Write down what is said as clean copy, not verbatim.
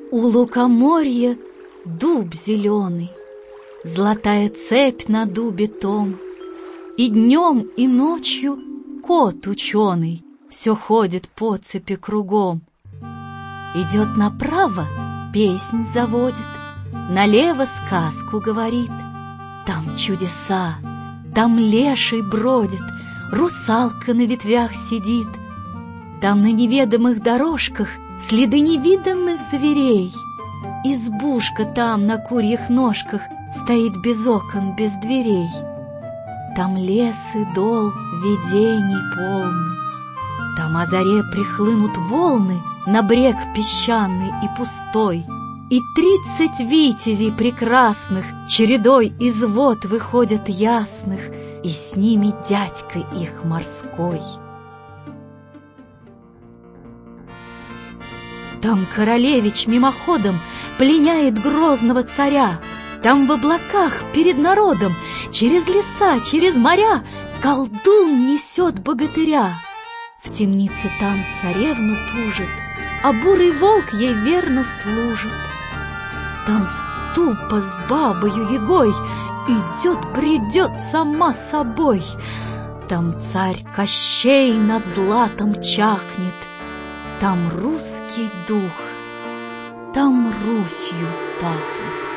У лукоморья дуб зеленый, золотая цепь на дубе том, и днем, и ночью кот ученый все ходит по цепи кругом. Идет направо, песнь заводит, налево сказку говорит. Там чудеса, там леший бродит, русалка на ветвях сидит. Там на неведомых дорожках следы невиданных зверей. Избушка там на курьих ножках стоит без окон, без дверей. Там лес и дол видений полны. Там о заре прихлынут волны на брег песчаный и пустой, и 30 витязей прекрасных чередой из вод выходят ясных, и с ними дядька их морской. Там королевич мимоходом пленяет грозного царя. Там в облаках перед народом через леса, через моря колдун несет богатыря. В темнице там царевну тужит, а бурый волк ей верно служит. Там ступа с бабою Ягой идет-бредет сама собой. Там царь Кощей над златом чахнет. Там русский дух, там Русью пахнет.